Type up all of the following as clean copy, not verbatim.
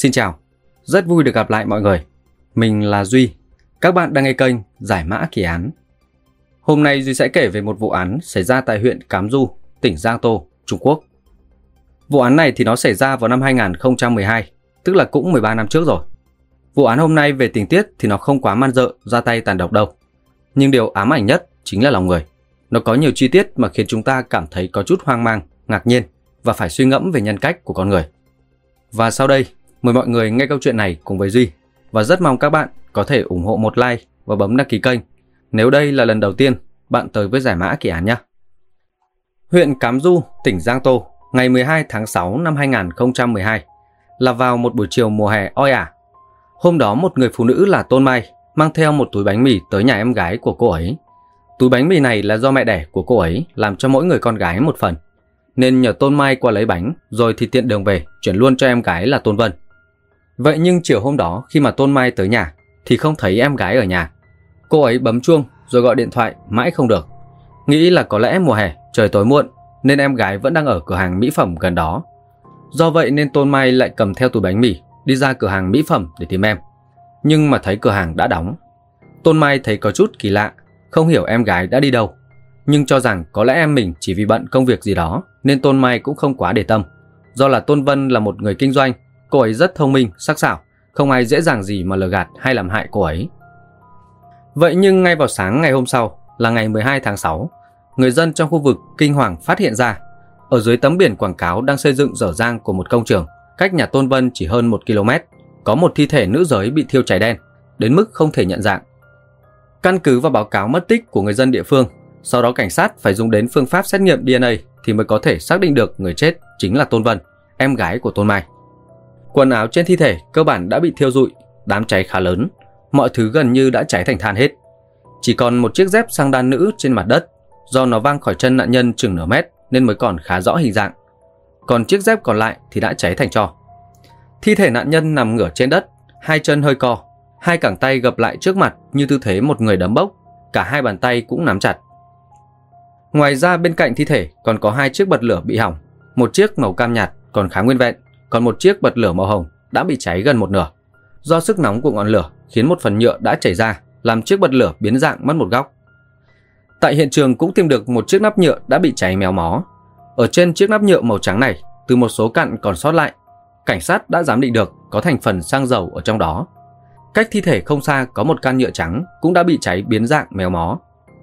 Xin chào, rất vui được gặp lại mọi người. Mình là Duy, các bạn đang nghe kênh Giải mã kỳ án. Hôm nay Duy sẽ kể về một vụ án xảy ra tại huyện Cám Du, tỉnh Giang Tô, Trung Quốc. Vụ án này thì nó xảy ra vào năm 2012, tức là cũng 13 năm trước rồi. Vụ án hôm nay về tình tiết thì nó không quá man rợ, ra tay tàn độc đâu. Nhưng điều ám ảnh nhất chính là lòng người. Nó có nhiều chi tiết mà khiến chúng ta cảm thấy có chút hoang mang, ngạc nhiên và phải suy ngẫm về nhân cách của con người. Và sau đây, mời mọi người nghe câu chuyện này cùng với Duy. Và rất mong các bạn có thể ủng hộ một like và bấm đăng ký kênh nếu đây là lần đầu tiên bạn tới với Giải mã kỳ án nhé. Huyện Cám Du, tỉnh Giang Tô, ngày 12 tháng 6 năm 2012 là vào một buổi chiều mùa hè oi ả. Hôm đó một người phụ nữ là Tôn Mai mang theo một túi bánh mì tới nhà em gái của cô ấy. Túi bánh mì này là do mẹ đẻ của cô ấy làm cho mỗi người con gái một phần, nên nhờ Tôn Mai qua lấy bánh rồi thì tiện đường về chuyển luôn cho em gái là Tôn Vân. Vậy nhưng chiều hôm đó khi mà Tôn Mai tới nhà thì không thấy em gái ở nhà. Cô ấy bấm chuông rồi gọi điện thoại mãi không được. Nghĩ là có lẽ mùa hè trời tối muộn nên em gái vẫn đang ở cửa hàng mỹ phẩm gần đó. Do vậy nên Tôn Mai lại cầm theo túi bánh mì đi ra cửa hàng mỹ phẩm để tìm em. Nhưng mà thấy cửa hàng đã đóng. Tôn Mai thấy có chút kỳ lạ, không hiểu em gái đã đi đâu. Nhưng cho rằng có lẽ em mình chỉ vì bận công việc gì đó nên Tôn Mai cũng không quá để tâm. Do là Tôn Vân là một người kinh doanh, cô ấy rất thông minh, sắc sảo, không ai dễ dàng gì mà lừa gạt hay làm hại cô ấy. Vậy nhưng ngay vào sáng ngày hôm sau là ngày 12 tháng 6, người dân trong khu vực kinh hoàng phát hiện ra ở dưới tấm biển quảng cáo đang xây dựng dở dang của một công trường cách nhà Tôn Vân chỉ hơn 1 km, có một thi thể nữ giới bị thiêu cháy đen, đến mức không thể nhận dạng. Căn cứ vào báo cáo mất tích của người dân địa phương, sau đó cảnh sát phải dùng đến phương pháp xét nghiệm DNA thì mới có thể xác định được người chết chính là Tôn Vân, em gái của Tôn Mai. Quần áo trên thi thể cơ bản đã bị thiêu rụi, đám cháy khá lớn, mọi thứ gần như đã cháy thành than hết. Chỉ còn một chiếc dép sang đan nữ trên mặt đất, do nó văng khỏi chân nạn nhân chừng nửa mét nên mới còn khá rõ hình dạng. Còn chiếc dép còn lại thì đã cháy thành tro. Thi thể nạn nhân nằm ngửa trên đất, hai chân hơi co, hai cẳng tay gập lại trước mặt như tư thế một người đấm bốc, cả hai bàn tay cũng nắm chặt. Ngoài ra bên cạnh thi thể còn có hai chiếc bật lửa bị hỏng, một chiếc màu cam nhạt còn khá nguyên vẹn, còn một chiếc bật lửa màu hồng đã bị cháy gần một nửa. Do sức nóng của ngọn lửa khiến một phần nhựa đã chảy ra, làm chiếc bật lửa biến dạng mất một góc. Tại hiện trường cũng tìm được một chiếc nắp nhựa đã bị cháy méo mó. Ở trên chiếc nắp nhựa màu trắng này, từ một số cặn còn sót lại, cảnh sát đã giám định được có thành phần xăng dầu ở trong đó. Cách thi thể không xa có một can nhựa trắng cũng đã bị cháy biến dạng méo mó.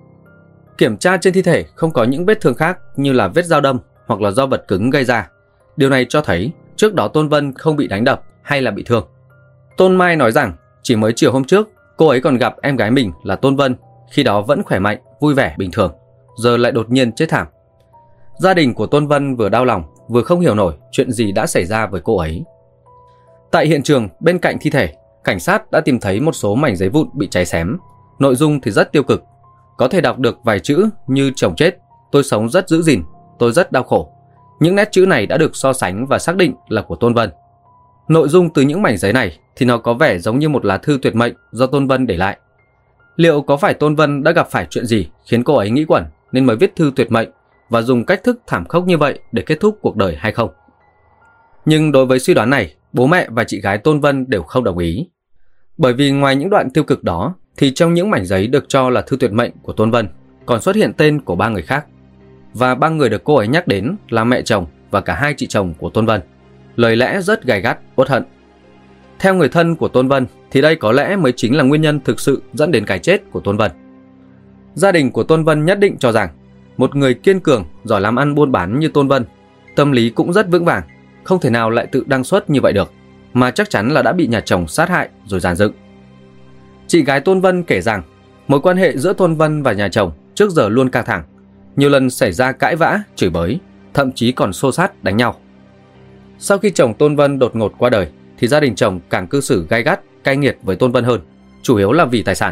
Kiểm tra trên thi thể không có những vết thương khác như là vết dao đâm hoặc là do vật cứng gây ra. Điều này cho thấy trước đó Tôn Vân không bị đánh đập hay là bị thương. Tôn Mai nói rằng chỉ mới chiều hôm trước cô ấy còn gặp em gái mình là Tôn Vân, khi đó vẫn khỏe mạnh, vui vẻ, bình thường, giờ lại đột nhiên chết thảm. Gia đình của Tôn Vân vừa đau lòng vừa không hiểu nổi chuyện gì đã xảy ra với cô ấy. Tại hiện trường bên cạnh thi thể, cảnh sát đã tìm thấy một số mảnh giấy vụn bị cháy xém. Nội dung thì rất tiêu cực, có thể đọc được vài chữ như chồng chết, tôi sống rất giữ gìn, tôi rất đau khổ. Những nét chữ này đã được so sánh và xác định là của Tôn Vân. Nội dung từ những mảnh giấy này thì nó có vẻ giống như một lá thư tuyệt mệnh do Tôn Vân để lại. Liệu có phải Tôn Vân đã gặp phải chuyện gì khiến cô ấy nghĩ quẩn nên mới viết thư tuyệt mệnh và dùng cách thức thảm khốc như vậy để kết thúc cuộc đời hay không? Nhưng đối với suy đoán này, bố mẹ và chị gái Tôn Vân đều không đồng ý. Bởi vì ngoài những đoạn tiêu cực đó thì trong những mảnh giấy được cho là thư tuyệt mệnh của Tôn Vân còn xuất hiện tên của 3 người khác. Và 3 người được cô ấy nhắc đến là mẹ chồng và cả 2 chị chồng của Tôn Vân. Lời lẽ rất gay gắt, uất hận. Theo người thân của Tôn Vân thì đây có lẽ mới chính là nguyên nhân thực sự dẫn đến cái chết của Tôn Vân. Gia đình của Tôn Vân nhất định cho rằng một người kiên cường, giỏi làm ăn buôn bán như Tôn Vân, tâm lý cũng rất vững vàng, không thể nào lại tự đăng xuất như vậy được, mà chắc chắn là đã bị nhà chồng sát hại rồi dàn dựng. Chị gái Tôn Vân kể rằng mối quan hệ giữa Tôn Vân và nhà chồng trước giờ luôn căng thẳng, nhiều lần xảy ra cãi vã, chửi bới, thậm chí còn xô xát đánh nhau. Sau khi chồng Tôn Vân đột ngột qua đời thì gia đình chồng càng cư xử gay gắt, cay nghiệt với Tôn Vân hơn, chủ yếu là vì tài sản.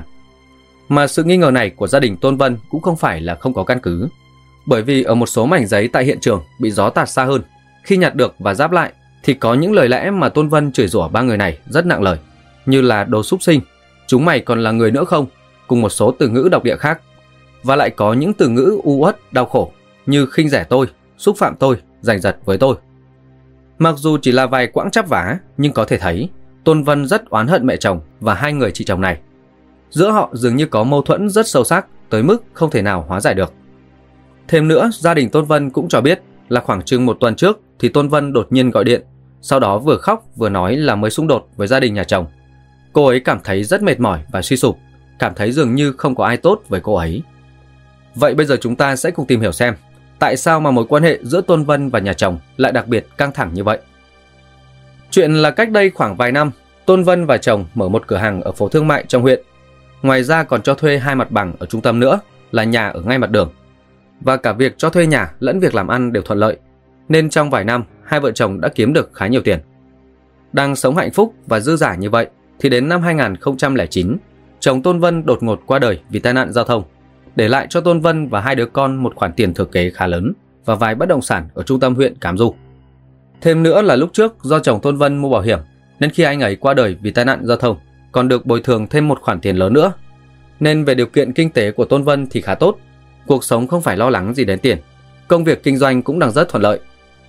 Mà sự nghi ngờ này của gia đình Tôn Vân cũng không phải là không có căn cứ, bởi vì ở một số mảnh giấy tại hiện trường bị gió tạt xa hơn, khi nhặt được và ráp lại thì có những lời lẽ mà Tôn Vân chửi rủa 3 người này rất nặng lời, như là đồ súc sinh, chúng mày còn là người nữa không, cùng một số từ ngữ độc địa khác. Và lại có những từ ngữ u uất, đau khổ như khinh rẻ tôi, xúc phạm tôi, giành giật với tôi. Mặc dù chỉ là vài quãng chắp vá, nhưng có thể thấy Tôn Vân rất oán hận mẹ chồng và hai người chị chồng này. Giữa họ dường như có mâu thuẫn rất sâu sắc tới mức không thể nào hóa giải được. Thêm nữa, gia đình Tôn Vân cũng cho biết là khoảng chừng 1 tuần trước thì Tôn Vân đột nhiên gọi điện, sau đó vừa khóc vừa nói là mới xung đột với gia đình nhà chồng. Cô ấy cảm thấy rất mệt mỏi và suy sụp, cảm thấy dường như không có ai tốt với cô ấy. Vậy bây giờ chúng ta sẽ cùng tìm hiểu xem tại sao mà mối quan hệ giữa Tôn Vân và nhà chồng lại đặc biệt căng thẳng như vậy. Chuyện là cách đây khoảng vài năm, Tôn Vân và chồng mở một cửa hàng ở phố thương mại trong huyện. Ngoài ra còn cho thuê 2 mặt bằng ở trung tâm nữa, là nhà ở ngay mặt đường. Và cả việc cho thuê nhà lẫn việc làm ăn đều thuận lợi, nên trong vài năm hai vợ chồng đã kiếm được khá nhiều tiền. Đang sống hạnh phúc và dư dả như vậy thì đến năm 2009, chồng Tôn Vân đột ngột qua đời vì tai nạn giao thông, để lại cho Tôn Vân và 2 đứa con một khoản tiền thừa kế khá lớn và vài bất động sản ở trung tâm huyện Cám Du. Thêm nữa là lúc trước do chồng Tôn Vân mua bảo hiểm, nên khi anh ấy qua đời vì tai nạn giao thông còn được bồi thường thêm một khoản tiền lớn nữa. Nên về điều kiện kinh tế của Tôn Vân thì khá tốt, cuộc sống không phải lo lắng gì đến tiền, công việc kinh doanh cũng đang rất thuận lợi.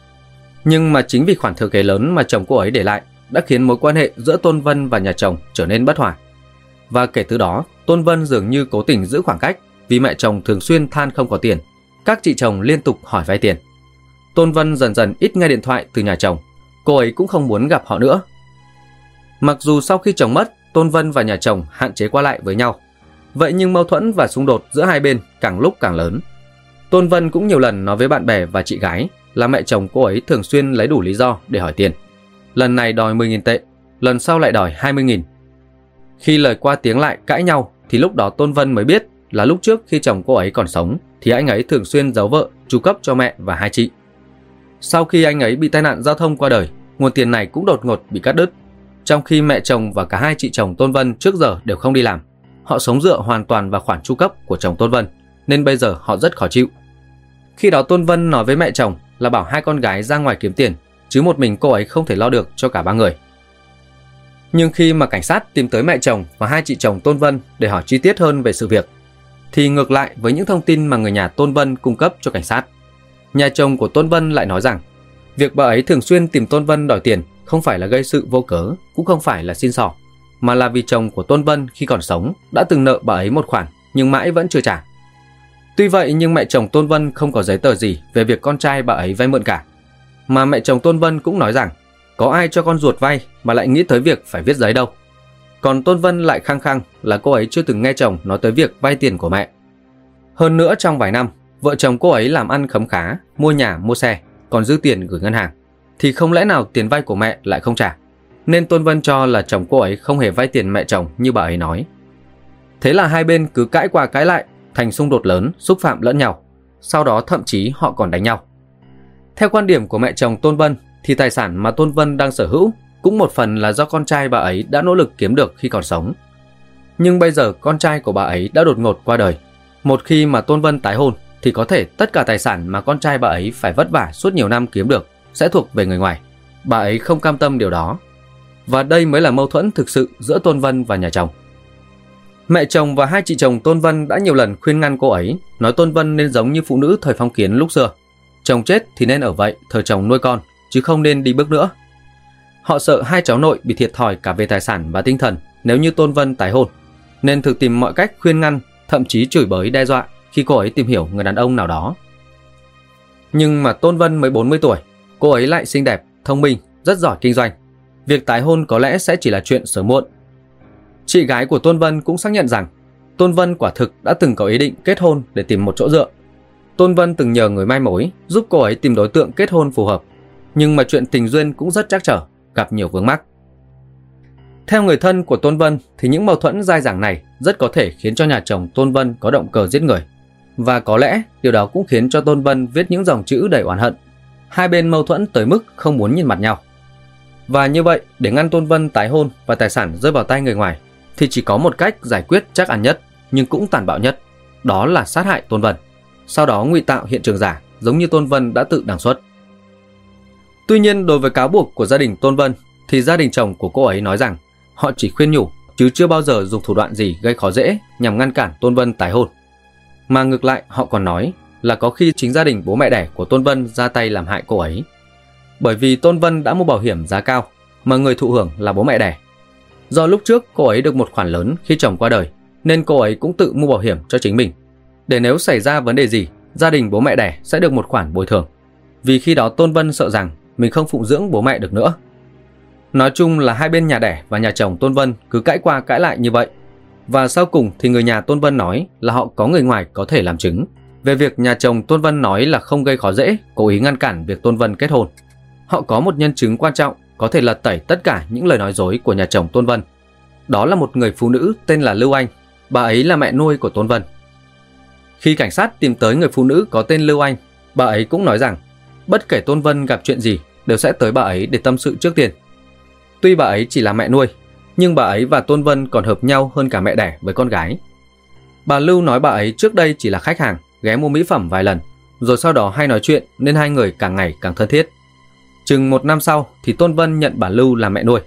Nhưng mà chính vì khoản thừa kế lớn mà chồng cô ấy để lại đã khiến mối quan hệ giữa Tôn Vân và nhà chồng trở nên bất hòa. Và kể từ đó, Tôn Vân dường như cố tình giữ khoảng cách vì mẹ chồng thường xuyên than không có tiền, các chị chồng liên tục hỏi vay tiền. Tôn Vân dần dần ít nghe điện thoại từ nhà chồng, cô ấy cũng không muốn gặp họ nữa. Mặc dù sau khi chồng mất, Tôn Vân và nhà chồng hạn chế qua lại với nhau, vậy nhưng mâu thuẫn và xung đột giữa hai bên càng lúc càng lớn. Tôn Vân cũng nhiều lần nói với bạn bè và chị gái là mẹ chồng cô ấy thường xuyên lấy đủ lý do để hỏi tiền. Lần này đòi 10.000 tệ, lần sau lại đòi 20.000. Khi lời qua tiếng lại cãi nhau thì lúc đó Tôn Vân mới biết là lúc trước khi chồng cô ấy còn sống thì anh ấy thường xuyên giấu vợ chu cấp cho mẹ và 2 chị. Sau khi anh ấy bị tai nạn giao thông qua đời, nguồn tiền này cũng đột ngột bị cắt đứt, trong khi mẹ chồng và cả 2 chị chồng Tôn Vân trước giờ đều không đi làm. Họ sống dựa hoàn toàn vào khoản chu cấp của chồng Tôn Vân, nên bây giờ họ rất khó chịu. Khi đó Tôn Vân nói với mẹ chồng là bảo 2 con gái ra ngoài kiếm tiền, chứ một mình cô ấy không thể lo được cho cả 3 người. Nhưng khi mà cảnh sát tìm tới mẹ chồng và 2 chị chồng Tôn Vân để hỏi chi tiết hơn về sự việc, thì ngược lại với những thông tin mà người nhà Tôn Vân cung cấp cho cảnh sát, nhà chồng của Tôn Vân lại nói rằng việc bà ấy thường xuyên tìm Tôn Vân đòi tiền không phải là gây sự vô cớ, cũng không phải là xin xỏ, mà là vì chồng của Tôn Vân khi còn sống đã từng nợ bà ấy một khoản nhưng mãi vẫn chưa trả. Tuy vậy nhưng mẹ chồng Tôn Vân không có giấy tờ gì về việc con trai bà ấy vay mượn cả, mà mẹ chồng Tôn Vân cũng nói rằng có ai cho con ruột vay mà lại nghĩ tới việc phải viết giấy đâu. Còn Tôn Vân lại khăng khăng là cô ấy chưa từng nghe chồng nói tới việc vay tiền của mẹ. Hơn nữa trong vài năm, vợ chồng cô ấy làm ăn khấm khá, mua nhà mua xe, còn dư tiền gửi ngân hàng, thì không lẽ nào tiền vay của mẹ lại không trả. Nên Tôn Vân cho là chồng cô ấy không hề vay tiền mẹ chồng như bà ấy nói. Thế là hai bên cứ cãi qua cãi lại, thành xung đột lớn, xúc phạm lẫn nhau. Sau đó thậm chí họ còn đánh nhau. Theo quan điểm của mẹ chồng Tôn Vân thì tài sản mà Tôn Vân đang sở hữu cũng một phần là do con trai bà ấy đã nỗ lực kiếm được khi còn sống. Nhưng bây giờ con trai của bà ấy đã đột ngột qua đời. Một khi mà Tôn Vân tái hôn thì có thể tất cả tài sản mà con trai bà ấy phải vất vả suốt nhiều năm kiếm được sẽ thuộc về người ngoài. Bà ấy không cam tâm điều đó. Và đây mới là mâu thuẫn thực sự giữa Tôn Vân và nhà chồng. Mẹ chồng và 2 chị chồng Tôn Vân đã nhiều lần khuyên ngăn cô ấy, nói Tôn Vân nên giống như phụ nữ thời phong kiến lúc xưa. Chồng chết thì nên ở vậy, thờ chồng nuôi con, chứ không nên đi bước nữa. Họ sợ 2 cháu nội bị thiệt thòi cả về tài sản và tinh thần nếu như Tôn Vân tái hôn, nên thực tìm mọi cách khuyên ngăn, thậm chí chửi bới đe dọa khi cô ấy tìm hiểu người đàn ông nào đó. Nhưng mà Tôn Vân mới 40 tuổi, cô ấy lại xinh đẹp, thông minh, rất giỏi kinh doanh. Việc tái hôn có lẽ sẽ chỉ là chuyện sớm muộn. Chị gái của Tôn Vân cũng xác nhận rằng Tôn Vân quả thực đã từng có ý định kết hôn để tìm một chỗ dựa. Tôn Vân từng nhờ người mai mối giúp cô ấy tìm đối tượng kết hôn phù hợp, nhưng mà chuyện tình duyên cũng rất trắc trở, gặp nhiều vướng mắc. Theo người thân của Tôn Vân thì những mâu thuẫn dai dẳng này rất có thể khiến cho nhà chồng Tôn Vân có động cơ giết người. Và có lẽ điều đó cũng khiến cho Tôn Vân viết những dòng chữ đầy oán hận. Hai bên mâu thuẫn tới mức không muốn nhìn mặt nhau. Và như vậy, để ngăn Tôn Vân tái hôn và tài sản rơi vào tay người ngoài thì chỉ có một cách giải quyết chắc ăn nhất nhưng cũng tàn bạo nhất, đó là sát hại Tôn Vân, sau đó ngụy tạo hiện trường giả giống như Tôn Vân đã tự đăng xuất. Tuy nhiên đối với cáo buộc của gia đình Tôn Vân thì gia đình chồng của cô ấy nói rằng họ chỉ khuyên nhủ chứ chưa bao giờ dùng thủ đoạn gì gây khó dễ nhằm ngăn cản Tôn Vân tái hôn. Mà ngược lại họ còn nói là có khi chính gia đình bố mẹ đẻ của Tôn Vân ra tay làm hại cô ấy. bởi vì Tôn Vân đã mua bảo hiểm giá cao mà người thụ hưởng là bố mẹ đẻ. Do lúc trước cô ấy được một khoản lớn khi chồng qua đời nên cô ấy cũng tự mua bảo hiểm cho chính mình, để nếu xảy ra vấn đề gì, gia đình bố mẹ đẻ sẽ được một khoản bồi thường. Vì khi đó Tôn Vân sợ rằng mình không phụng dưỡng bố mẹ được nữa. Nói chung là hai bên nhà đẻ và nhà chồng Tôn Vân cứ cãi qua cãi lại như vậy. Và sau cùng thì người nhà Tôn Vân nói là họ có người ngoài có thể làm chứng về việc nhà chồng Tôn Vân nói là không gây khó dễ, cố ý ngăn cản việc Tôn Vân kết hôn. Họ có một nhân chứng quan trọng có thể lật tẩy tất cả những lời nói dối của nhà chồng Tôn Vân. Đó là một người phụ nữ tên là Lưu Anh, bà ấy là mẹ nuôi của Tôn Vân. Khi cảnh sát tìm tới người phụ nữ có tên Lưu Anh, bà ấy cũng nói rằng bất kể Tôn Vân gặp chuyện gì đều sẽ tới bà ấy để tâm sự trước tiên. Tuy bà ấy chỉ là mẹ nuôi, nhưng bà ấy và Tôn Vân còn hợp nhau hơn cả mẹ đẻ với con gái. Bà Lưu nói bà ấy trước đây chỉ là khách hàng, ghé mua mỹ phẩm vài lần, rồi sau đó hay nói chuyện nên hai người càng ngày càng thân thiết. Chừng 1 năm sau thì Tôn Vân nhận bà Lưu làm mẹ nuôi.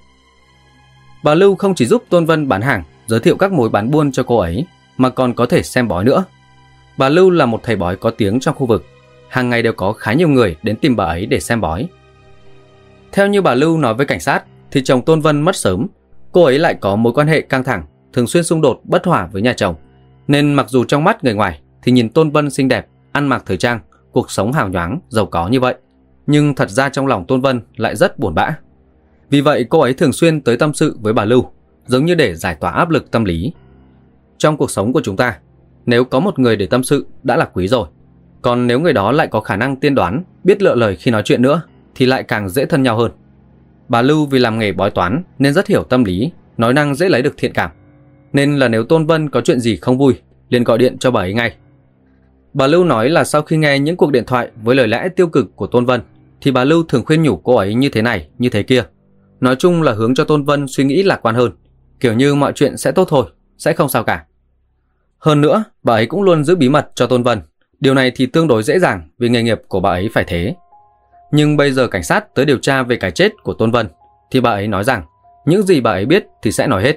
Bà Lưu không chỉ giúp Tôn Vân bán hàng, giới thiệu các mối bán buôn cho cô ấy, mà còn có thể xem bói nữa. Bà Lưu là một thầy bói có tiếng trong khu vực, hàng ngày đều có khá nhiều người đến tìm bà ấy để xem bói. Theo như bà Lưu nói với cảnh sát thì chồng Tôn Vân mất sớm, cô ấy lại có mối quan hệ căng thẳng, thường xuyên xung đột bất hòa với nhà chồng, nên mặc dù trong mắt người ngoài thì nhìn Tôn Vân xinh đẹp, ăn mặc thời trang, cuộc sống hào nhoáng, giàu có như vậy, nhưng thật ra trong lòng Tôn Vân lại rất buồn bã. Vì vậy cô ấy thường xuyên tới tâm sự với bà Lưu, giống như để giải tỏa áp lực tâm lý. Trong cuộc sống của chúng ta, nếu có một người để tâm sự đã là quý rồi. Còn nếu người đó lại có khả năng tiên đoán, biết lựa lời khi nói chuyện nữa, thì lại càng dễ thân nhau hơn. Bà Lưu vì làm nghề bói toán nên rất hiểu tâm lý, nói năng dễ lấy được thiện cảm. Nên là nếu Tôn Vân có chuyện gì không vui, liền gọi điện cho bà ấy ngay. Bà Lưu nói là sau khi nghe những cuộc điện thoại với lời lẽ tiêu cực của Tôn Vân, thì bà Lưu thường khuyên nhủ cô ấy như thế này, như thế kia. Nói chung là hướng cho Tôn Vân suy nghĩ lạc quan hơn, kiểu như mọi chuyện sẽ tốt thôi, sẽ không sao cả. Hơn nữa, bà ấy cũng luôn giữ bí mật cho Tôn Vân. Điều này thì tương đối dễ dàng vì nghề nghiệp của bà ấy phải thế. Nhưng bây giờ cảnh sát tới điều tra về cái chết của Tôn Vân, thì bà ấy nói rằng những gì bà ấy biết thì sẽ nói hết.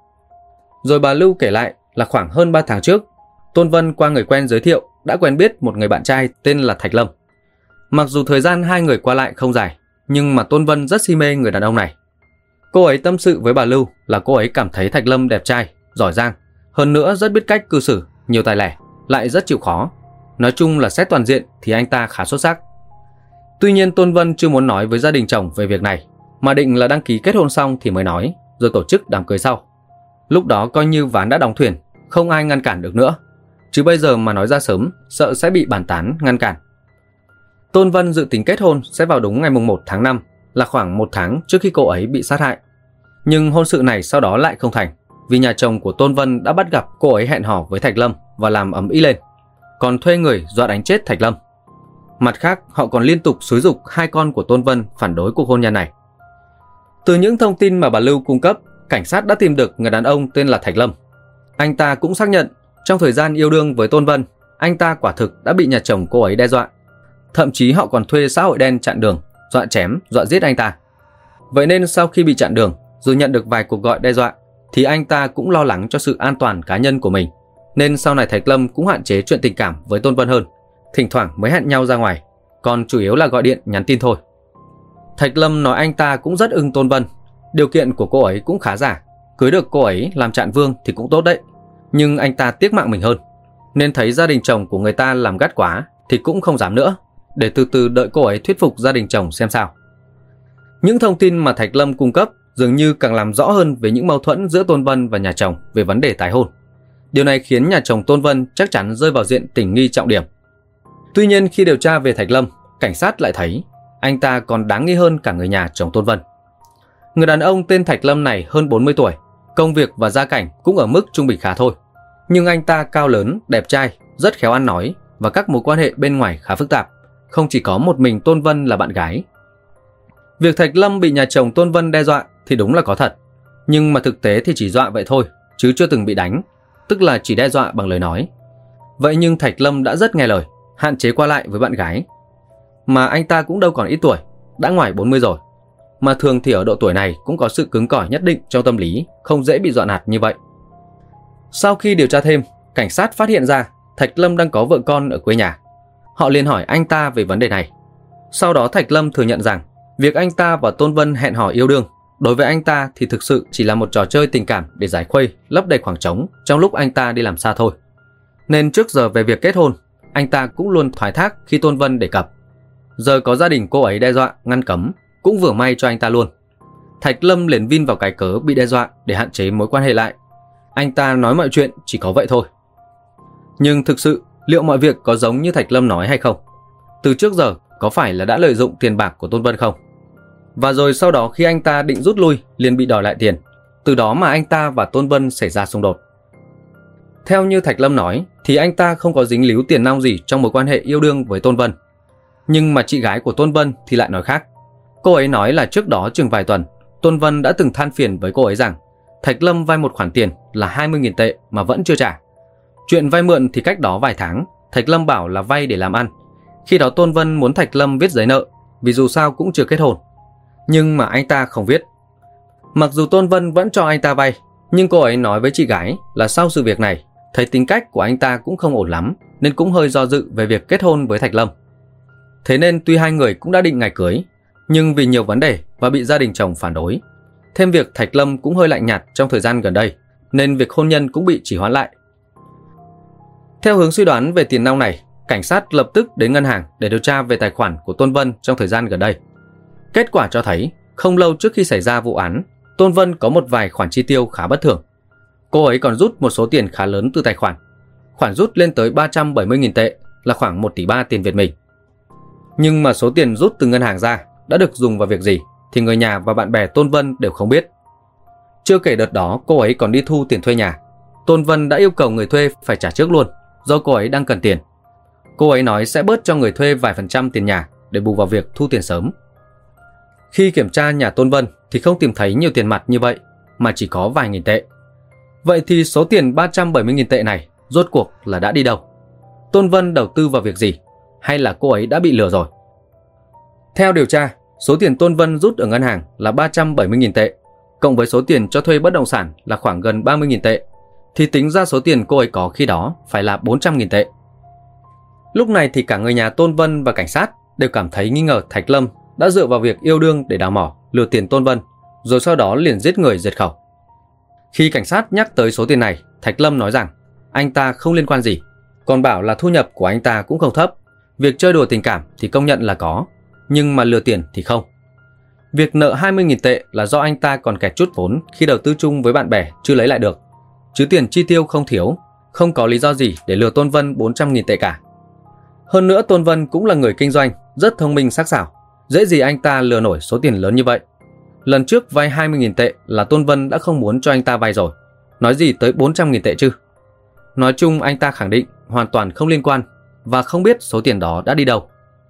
Rồi bà Lưu kể lại là khoảng hơn 3 tháng trước, Tôn Vân qua người quen giới thiệu đã quen biết một người bạn trai tên là Thạch Lâm. Mặc dù thời gian hai người qua lại không dài, nhưng mà Tôn Vân rất si mê người đàn ông này. Cô ấy tâm sự với bà Lưu là cô ấy cảm thấy Thạch Lâm đẹp trai, giỏi giang, hơn nữa rất biết cách cư xử, nhiều tài lẻ, lại rất chịu khó. Nói chung là xét toàn diện thì anh ta khá xuất sắc. Tuy nhiên Tôn Vân chưa muốn nói với gia đình chồng về việc này, mà định là đăng ký kết hôn xong thì mới nói, rồi tổ chức đám cưới sau. Lúc đó coi như ván đã đóng thuyền, không ai ngăn cản được nữa. Chứ bây giờ mà nói ra sớm, sợ sẽ bị bàn tán, ngăn cản. Tôn Vân dự tính kết hôn sẽ vào đúng ngày 1 tháng 5, là khoảng 1 tháng trước khi cô ấy bị sát hại. Nhưng hôn sự này sau đó lại không thành, vì nhà chồng của Tôn Vân đã bắt gặp cô ấy hẹn hò với Thạch Lâm và làm ầm ĩ lên, còn thuê người dọa đánh chết Thạch Lâm. Mặt khác, họ còn liên tục xúi giục hai con của Tôn Vân phản đối cuộc hôn nhân này. Từ những thông tin mà bà Lưu cung cấp, cảnh sát đã tìm được người đàn ông tên là Thạch Lâm. Anh ta cũng xác nhận trong thời gian yêu đương với Tôn Vân, anh ta quả thực đã bị nhà chồng cô ấy đe dọa. Thậm chí họ còn thuê xã hội đen chặn đường, dọa chém, dọa giết anh ta. Vậy nên sau khi bị chặn đường, rồi nhận được vài cuộc gọi đe dọa, thì anh ta cũng lo lắng cho sự an toàn cá nhân của mình. Nên sau này Thạch Lâm cũng hạn chế chuyện tình cảm với Tôn Vân hơn, thỉnh thoảng mới hẹn nhau ra ngoài, còn chủ yếu là gọi điện nhắn tin thôi. Thạch Lâm nói anh ta cũng rất ưng Tôn Vân, điều kiện của cô ấy cũng khá giả, cưới được cô ấy làm trạng vương thì cũng tốt đấy. Nhưng anh ta tiếc mạng mình hơn, nên thấy gia đình chồng của người ta làm gắt quá thì cũng không dám nữa, để từ từ đợi cô ấy thuyết phục gia đình chồng xem sao. Những thông tin mà Thạch Lâm cung cấp dường như càng làm rõ hơn về những mâu thuẫn giữa Tôn Vân và nhà chồng về vấn đề tái hôn. Điều này khiến nhà chồng Tôn Vân chắc chắn rơi vào diện tình nghi trọng điểm. Tuy nhiên khi điều tra về Thạch Lâm, cảnh sát lại thấy anh ta còn đáng nghi hơn cả người nhà chồng Tôn Vân. Người đàn ông tên Thạch Lâm này hơn 40 tuổi, công việc và gia cảnh cũng ở mức trung bình khá thôi. Nhưng anh ta cao lớn, đẹp trai, rất khéo ăn nói và các mối quan hệ bên ngoài khá phức tạp, không chỉ có một mình Tôn Vân là bạn gái. Việc Thạch Lâm bị nhà chồng Tôn Vân đe dọa thì đúng là có thật, nhưng mà thực tế thì chỉ dọa vậy thôi, chứ chưa từng bị đánh, tức là chỉ đe dọa bằng lời nói. Vậy nhưng Thạch Lâm đã rất nghe lời, hạn chế qua lại với bạn gái. Mà anh ta cũng đâu còn ít tuổi, đã ngoài 40 rồi, mà thường thì ở độ tuổi này cũng có sự cứng cỏi nhất định trong tâm lý, không dễ bị dọa nạt như vậy. Sau khi điều tra thêm, cảnh sát phát hiện ra Thạch Lâm đang có vợ con ở quê nhà. Họ liền hỏi anh ta về vấn đề này. Sau đó Thạch Lâm thừa nhận rằng Việc anh ta và Tôn Vân hẹn hò yêu đương, đối với anh ta thì thực sự chỉ là một trò chơi tình cảm để giải khuây, lấp đầy khoảng trống trong lúc anh ta đi làm xa thôi. Nên trước giờ về việc kết hôn, anh ta cũng luôn thoái thác khi Tôn Vân đề cập. Giờ có gia đình cô ấy đe dọa, ngăn cấm, cũng vừa may cho anh ta luôn. Thạch Lâm liền vin vào cái cớ bị đe dọa để hạn chế mối quan hệ lại. Anh ta nói mọi chuyện chỉ có vậy thôi. Nhưng thực sự, liệu mọi việc có giống như Thạch Lâm nói hay không? Từ trước giờ, có phải là đã lợi dụng tiền bạc của Tôn Vân không? Và rồi sau đó khi anh ta định rút lui, liền bị đòi lại tiền. Từ đó mà anh ta và Tôn Vân xảy ra xung đột. Theo như Thạch Lâm nói, thì anh ta không có dính líu tiền nong gì trong mối quan hệ yêu đương với Tôn Vân. Nhưng mà chị gái của Tôn Vân thì lại nói khác. Cô ấy nói là trước đó chừng vài tuần, Tôn Vân đã từng than phiền với cô ấy rằng Thạch Lâm vay một khoản tiền là 20.000 tệ mà vẫn chưa trả. Chuyện vay mượn thì cách đó vài tháng, Thạch Lâm bảo là vay để làm ăn. Khi đó Tôn Vân muốn Thạch Lâm viết giấy nợ, vì dù sao cũng chưa kết hôn. Nhưng mà anh ta không viết. Mặc dù Tôn Vân vẫn cho anh ta vay, nhưng cô ấy nói với chị gái là sau sự việc này, thấy tính cách của anh ta cũng không ổn lắm, nên cũng hơi do dự về việc kết hôn với Thạch Lâm. Thế nên tuy hai người cũng đã định ngày cưới, nhưng vì nhiều vấn đề và bị gia đình chồng phản đối, thêm việc Thạch Lâm cũng hơi lạnh nhạt trong thời gian gần đây, nên việc hôn nhân cũng bị trì hoãn lại. Theo hướng suy đoán về tiền nong này, cảnh sát lập tức đến ngân hàng để điều tra về tài khoản của Tôn Vân trong thời gian gần đây. Kết quả cho thấy, không lâu trước khi xảy ra vụ án, Tôn Vân có một vài khoản chi tiêu khá bất thường. Cô ấy còn rút một số tiền khá lớn từ tài khoản. Khoản rút lên tới 370.000 tệ, là khoảng 1,3 tỷ tiền Việt mình. Nhưng mà số tiền rút từ ngân hàng ra đã được dùng vào việc gì thì người nhà và bạn bè Tôn Vân đều không biết. Chưa kể đợt đó cô ấy còn đi thu tiền thuê nhà. Tôn Vân đã yêu cầu người thuê phải trả trước luôn, do cô ấy đang cần tiền. Cô ấy nói sẽ bớt cho người thuê vài % tiền nhà để bù vào việc thu tiền sớm. Khi kiểm tra nhà Tôn Vân thì không tìm thấy nhiều tiền mặt như vậy, mà chỉ có vài nghìn tệ. Vậy thì số tiền 370.000 tệ này rốt cuộc là đã đi đâu? Tôn Vân đầu tư vào việc gì? Hay là cô ấy đã bị lừa rồi? Theo điều tra, số tiền Tôn Vân rút ở ngân hàng là 370.000 tệ, cộng với số tiền cho thuê bất động sản là khoảng gần 30.000 tệ, thì tính ra số tiền cô ấy có khi đó phải là 400.000 tệ. Lúc này thì cả người nhà Tôn Vân và cảnh sát đều cảm thấy nghi ngờ Thạch Lâm đã dựa vào việc yêu đương để đào mỏ, lừa tiền Tôn Vân, rồi sau đó liền giết người diệt khẩu. Khi cảnh sát nhắc tới số tiền này, Thạch Lâm nói rằng anh ta không liên quan gì, còn bảo là thu nhập của anh ta cũng không thấp. Việc chơi đùa tình cảm thì công nhận là có, nhưng mà lừa tiền thì không. Việc nợ 20.000 tệ là do anh ta còn kẹt chút vốn khi đầu tư chung với bạn bè chưa lấy lại được, chứ tiền chi tiêu không thiếu, không có lý do gì để lừa Tôn Vân 400.000 tệ cả. Hơn nữa Tôn Vân cũng là người kinh doanh, rất thông minh sắc sảo, dễ gì anh ta lừa nổi số tiền lớn như vậy. Lần trước vay 20.000 tệ là Tôn Vân đã không muốn cho anh ta vay rồi, nói gì tới 400.000 tệ chứ. Nói chung anh ta khẳng định hoàn toàn không liên quan và không biết số tiền đó đã đi đâu.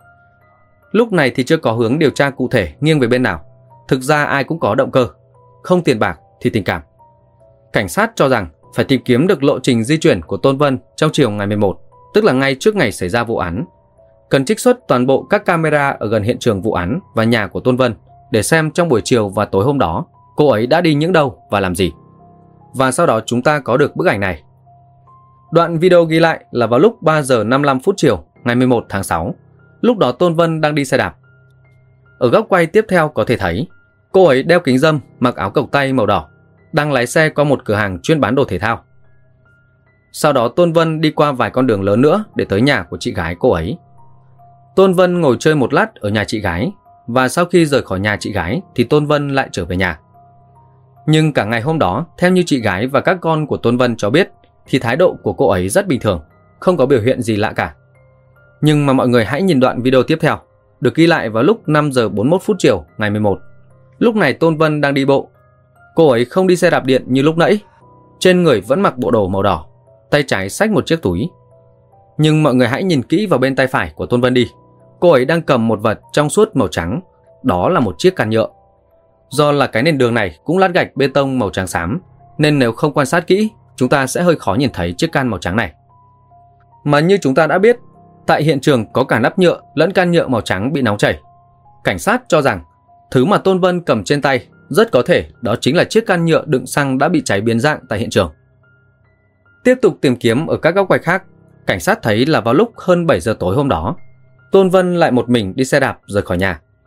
Lúc này thì chưa có hướng điều tra cụ thể nghiêng về bên nào. Thực ra ai cũng có động cơ, không tiền bạc thì tình cảm. Cảnh sát cho rằng phải tìm kiếm được lộ trình di chuyển của Tôn Vân trong chiều ngày 11, tức là ngay trước ngày xảy ra vụ án. Cần trích xuất toàn bộ các camera ở gần hiện trường vụ án và nhà của Tôn Vân để xem trong buổi chiều và tối hôm đó cô ấy đã đi những đâu và làm gì. Và sau đó chúng ta có được bức ảnh này. Đoạn video ghi lại là vào lúc 3 giờ 55 phút chiều ngày 11 tháng 6. Lúc đó Tôn Vân đang đi xe đạp. Ở góc quay tiếp theo có thể thấy cô ấy đeo kính râm, mặc áo cộc tay màu đỏ, đang lái xe qua một cửa hàng chuyên bán đồ thể thao. Sau đó Tôn Vân đi qua vài con đường lớn nữa để tới nhà của chị gái cô ấy. Tôn Vân ngồi chơi một lát ở nhà chị gái, và sau khi rời khỏi nhà chị gái thì Tôn Vân lại trở về nhà. Nhưng cả ngày hôm đó, theo như chị gái và các con của Tôn Vân cho biết, thì thái độ của cô ấy rất bình thường, không có biểu hiện gì lạ cả. Nhưng mà mọi người hãy nhìn đoạn video tiếp theo, được ghi lại vào lúc 5 giờ 41 phút chiều ngày 11. Lúc này Tôn Vân đang đi bộ. Cô ấy không đi xe đạp điện như lúc nãy, trên người vẫn mặc bộ đồ màu đỏ, tay trái xách một chiếc túi. Nhưng mọi người hãy nhìn kỹ vào bên tay phải của Tôn Vân đi. Cô ấy đang cầm một vật trong suốt màu trắng, đó là một chiếc can nhựa. Do là cái nền đường này cũng lát gạch bê tông màu trắng xám, nên nếu không quan sát kỹ, chúng ta sẽ hơi khó nhìn thấy chiếc can màu trắng này. Mà như chúng ta đã biết, tại hiện trường có cả nắp nhựa lẫn can nhựa màu trắng bị nóng chảy. Cảnh sát cho rằng thứ mà Tôn Vân cầm trên tay rất có thể đó chính là chiếc can nhựa đựng xăng đã bị cháy biến dạng tại hiện trường. Tiếp tục tìm kiếm ở các góc quay khác, cảnh sát thấy là vào lúc hơn 7 giờ tối hôm đó, Tôn Vân lại một mình đi xe đạp rời khỏi nhà.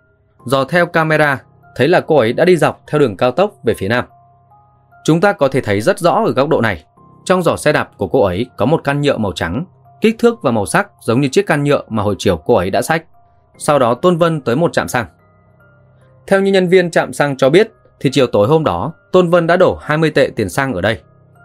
Dò theo camera, thấy là cô ấy đã đi dọc theo đường cao tốc về phía nam. Chúng ta có thể thấy rất rõ ở góc độ này, trong giỏ xe đạp của cô ấy có một can nhựa màu trắng, kích thước và màu sắc giống như chiếc can nhựa mà hồi chiều cô ấy đã xách. Sau đó Tôn Vân tới một trạm xăng. Theo như nhân viên trạm xăng cho biết, thì chiều tối hôm đó, Tôn Vân đã đổ 20 tệ tiền xăng ở đây.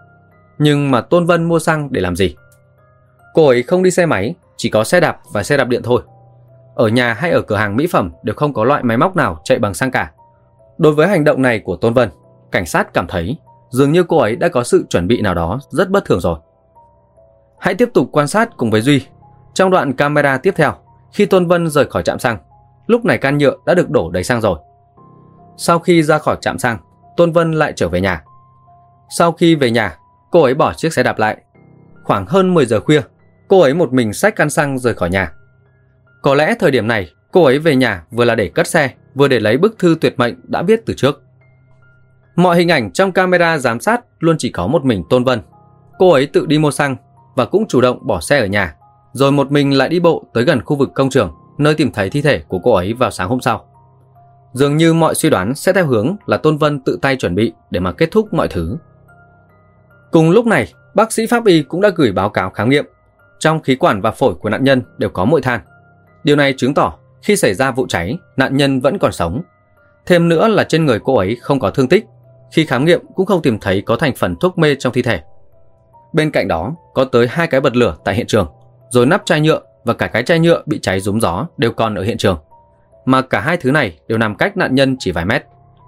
Nhưng mà Tôn Vân mua xăng để làm gì? Cô ấy không đi xe máy, chỉ có xe đạp và xe đạp điện thôi. Ở nhà hay ở cửa hàng mỹ phẩm đều không có loại máy móc nào chạy bằng xăng cả. Đối với hành động này của Tôn Vân, cảnh sát cảm thấy dường như cô ấy đã có sự chuẩn bị nào đó rất bất thường rồi. Hãy tiếp tục quan sát cùng với Duy. Trong đoạn camera tiếp theo, khi Tôn Vân rời khỏi trạm xăng, lúc này can nhựa đã được đổ đầy xăng rồi. Sau khi ra khỏi trạm xăng, Tôn Vân lại trở về nhà. Sau khi về nhà, cô ấy bỏ chiếc xe đạp lại. Khoảng hơn 10 giờ khuya, cô ấy một mình xách can xăng rời khỏi nhà. Có lẽ thời điểm này, cô ấy về nhà vừa là để cất xe, vừa để lấy bức thư tuyệt mệnh đã viết từ trước. Mọi hình ảnh trong camera giám sát luôn chỉ có một mình Tôn Vân. Cô ấy tự đi mua xăng và cũng chủ động bỏ xe ở nhà, rồi một mình lại đi bộ tới gần khu vực công trường, nơi tìm thấy thi thể của cô ấy vào sáng hôm sau. Dường như mọi suy đoán sẽ theo hướng là Tôn Vân tự tay chuẩn bị để mà kết thúc mọi thứ. Cùng lúc này, bác sĩ pháp y cũng đã gửi báo cáo khám nghiệm. Trong khí quản và phổi của nạn nhân đều có muội than. Điều này chứng tỏ khi xảy ra vụ cháy, nạn nhân vẫn còn sống. Thêm nữa là trên người cô ấy không có thương tích. Khi khám nghiệm cũng không tìm thấy có thành phần thuốc mê trong thi thể. Bên cạnh đó, có tới 2 cái bật lửa tại hiện trường, rồi nắp chai nhựa và cả cái chai nhựa bị cháy rúm gió đều còn ở hiện trường. Mà cả hai thứ này đều nằm cách nạn nhân chỉ vài mét.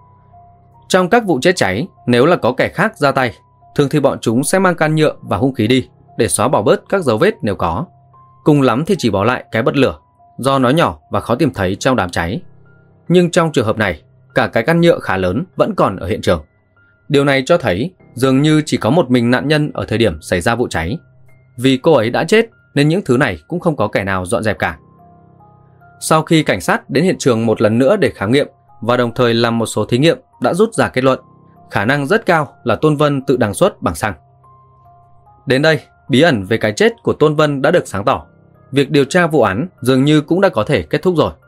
Trong các vụ chết cháy, nếu là có kẻ khác ra tay, thường thì bọn chúng sẽ mang can nhựa và hung khí đi để xóa bỏ bớt các dấu vết nếu có. Cùng lắm thì chỉ bỏ lại cái bật lửa, do nó nhỏ và khó tìm thấy trong đám cháy. Nhưng trong trường hợp này, cả cái can nhựa khá lớn vẫn còn ở hiện trường. Điều này cho thấy dường như chỉ có một mình nạn nhân ở thời điểm xảy ra vụ cháy. Vì cô ấy đã chết nên những thứ này cũng không có kẻ nào dọn dẹp cả. Sau khi cảnh sát đến hiện trường một lần nữa để khám nghiệm và đồng thời làm một số thí nghiệm, đã rút ra kết luận khả năng rất cao là Tôn Vân tự đằng xuất bằng xăng. Đến đây, bí ẩn về cái chết của Tôn Vân đã được sáng tỏ. Việc điều tra vụ án dường như cũng đã có thể kết thúc rồi.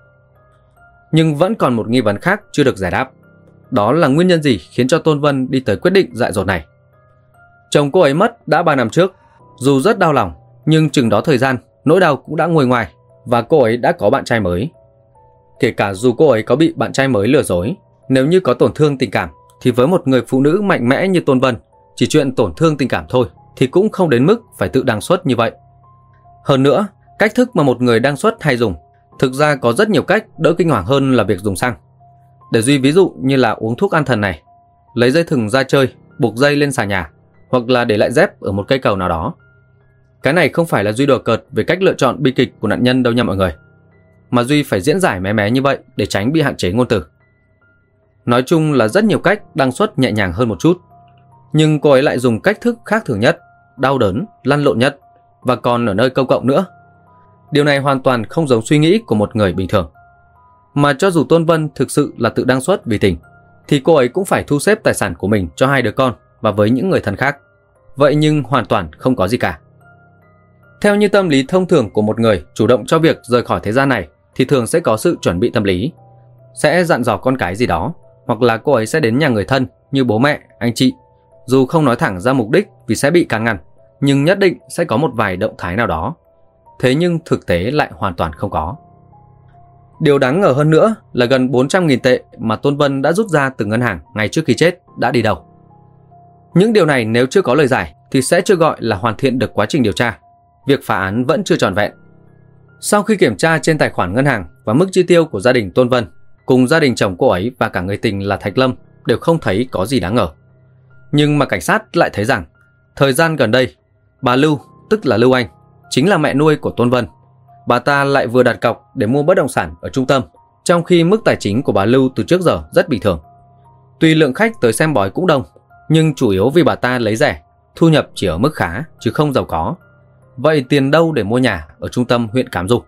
Nhưng vẫn còn một nghi vấn khác chưa được giải đáp. Đó là nguyên nhân gì khiến cho Tôn Vân đi tới quyết định dại dột này. Chồng cô ấy mất đã 3 năm trước. Dù rất đau lòng, nhưng chừng đó thời gian, nỗi đau cũng đã nguôi ngoai và cô ấy đã có bạn trai mới. Kể cả dù cô ấy có bị bạn trai mới lừa dối, nếu như có tổn thương tình cảm, thì với một người phụ nữ mạnh mẽ như Tôn Vân, chỉ chuyện tổn thương tình cảm thôi thì cũng không đến mức phải tự đăng xuất như vậy. Hơn nữa, cách thức mà một người đăng xuất hay dùng, thực ra có rất nhiều cách đỡ kinh hoàng hơn là việc dùng xăng. Để Duy ví dụ như là uống thuốc an thần này, lấy dây thừng ra chơi, buộc dây lên xà nhà, hoặc là để lại dép ở một cây cầu nào đó. Cái này không phải là Duy đùa cợt về cách lựa chọn bi kịch của nạn nhân đâu nha mọi người, mà Duy phải diễn giải mé mé như vậy để tránh bị hạn chế ngôn từ. Nói chung là rất nhiều cách đăng xuất nhẹ nhàng hơn một chút, nhưng cô ấy lại dùng cách thức khác thường nhất, đau đớn, lăn lộn nhất, và còn ở nơi công cộng nữa. Điều này hoàn toàn không giống suy nghĩ của một người bình thường. Mà cho dù Tôn Vân thực sự là tự đăng xuất vì tình, thì cô ấy cũng phải thu xếp tài sản của mình cho 2 đứa con và với những người thân khác. Vậy nhưng hoàn toàn không có gì cả. Theo như tâm lý thông thường của một người chủ động cho việc rời khỏi thế gian này, thì thường sẽ có sự chuẩn bị tâm lý. Sẽ dặn dò con cái gì đó, hoặc là cô ấy sẽ đến nhà người thân như bố mẹ, anh chị. Dù không nói thẳng ra mục đích vì sẽ bị can ngăn, nhưng nhất định sẽ có một vài động thái nào đó. Thế nhưng thực tế lại hoàn toàn không có. Điều đáng ngờ hơn nữa là gần 400.000 tệ mà Tôn Vân đã rút ra từ ngân hàng ngay trước khi chết đã đi đâu. Những điều này nếu chưa có lời giải thì sẽ chưa gọi là hoàn thiện được quá trình điều tra. Việc phá án vẫn chưa trọn vẹn. Sau khi kiểm tra trên tài khoản ngân hàng và mức chi tiêu của gia đình Tôn Vân, cùng gia đình chồng cô ấy và cả người tình là Thạch Lâm đều không thấy có gì đáng ngờ. Nhưng mà cảnh sát lại thấy rằng thời gian gần đây, bà Lưu, tức là Lưu Anh, chính là mẹ nuôi của Tôn Vân. Bà ta lại vừa đặt cọc để mua bất động sản ở trung tâm, trong khi mức tài chính của bà Lưu từ trước giờ rất bình thường. Tuy lượng khách tới xem bói cũng đông, nhưng chủ yếu vì bà ta lấy rẻ, thu nhập chỉ ở mức khá chứ không giàu có. Vậy tiền đâu để mua nhà ở trung tâm huyện Cám Du?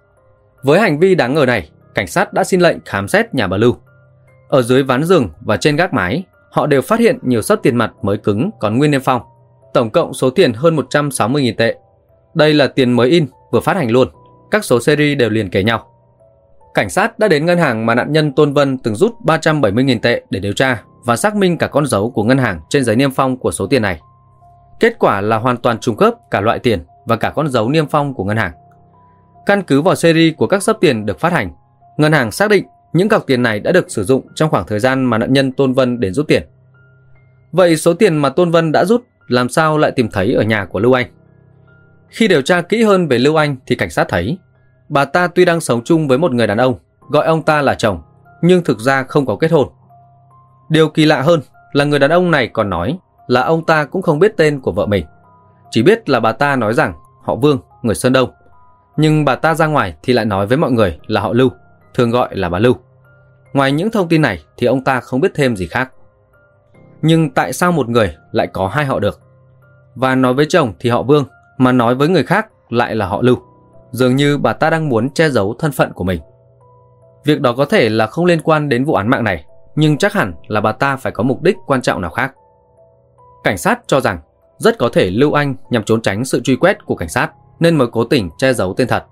Với hành vi đáng ngờ này, cảnh sát đã xin lệnh khám xét nhà bà Lưu. Ở dưới ván giường và trên gác mái, họ đều phát hiện nhiều sấp tiền mặt mới cứng còn nguyên niêm phong. Tổng cộng số tiền hơn 160.000 tệ. Đây là tiền mới in, vừa phát hành luôn. Các số series đều liền kề nhau. Cảnh sát đã đến ngân hàng mà nạn nhân Tôn Vân từng rút 370.000 tệ để điều tra và xác minh cả con dấu của ngân hàng trên giấy niêm phong của số tiền này. Kết quả là hoàn toàn trùng khớp cả loại tiền và cả con dấu niêm phong của ngân hàng. Căn cứ vào series của các xấp tiền được phát hành, ngân hàng xác định những cọc tiền này đã được sử dụng trong khoảng thời gian mà nạn nhân Tôn Vân đến rút tiền. Vậy số tiền mà Tôn Vân đã rút làm sao lại tìm thấy ở nhà của Lưu Anh? Khi điều tra kỹ hơn về Lưu Anh thì cảnh sát thấy bà ta tuy đang sống chung với một người đàn ông gọi ông ta là chồng, nhưng thực ra không có kết hôn. Điều kỳ lạ hơn là người đàn ông này còn nói là ông ta cũng không biết tên của vợ mình, chỉ biết là bà ta nói rằng họ Vương, người Sơn Đông, nhưng bà ta ra ngoài thì lại nói với mọi người là họ Lưu, thường gọi là bà Lưu. Ngoài những thông tin này thì ông ta không biết thêm gì khác. Nhưng tại sao một người lại có hai họ được? Và nói với chồng thì họ Vương, mà nói với người khác lại là họ Lưu. Dường như bà ta đang muốn che giấu thân phận của mình. Việc đó có thể là không liên quan đến vụ án mạng này, nhưng chắc hẳn là bà ta phải có mục đích quan trọng nào khác. Cảnh sát cho rằng rất có thể Lưu Anh nhằm trốn tránh sự truy quét của cảnh sát nên mới cố tình che giấu tên thật.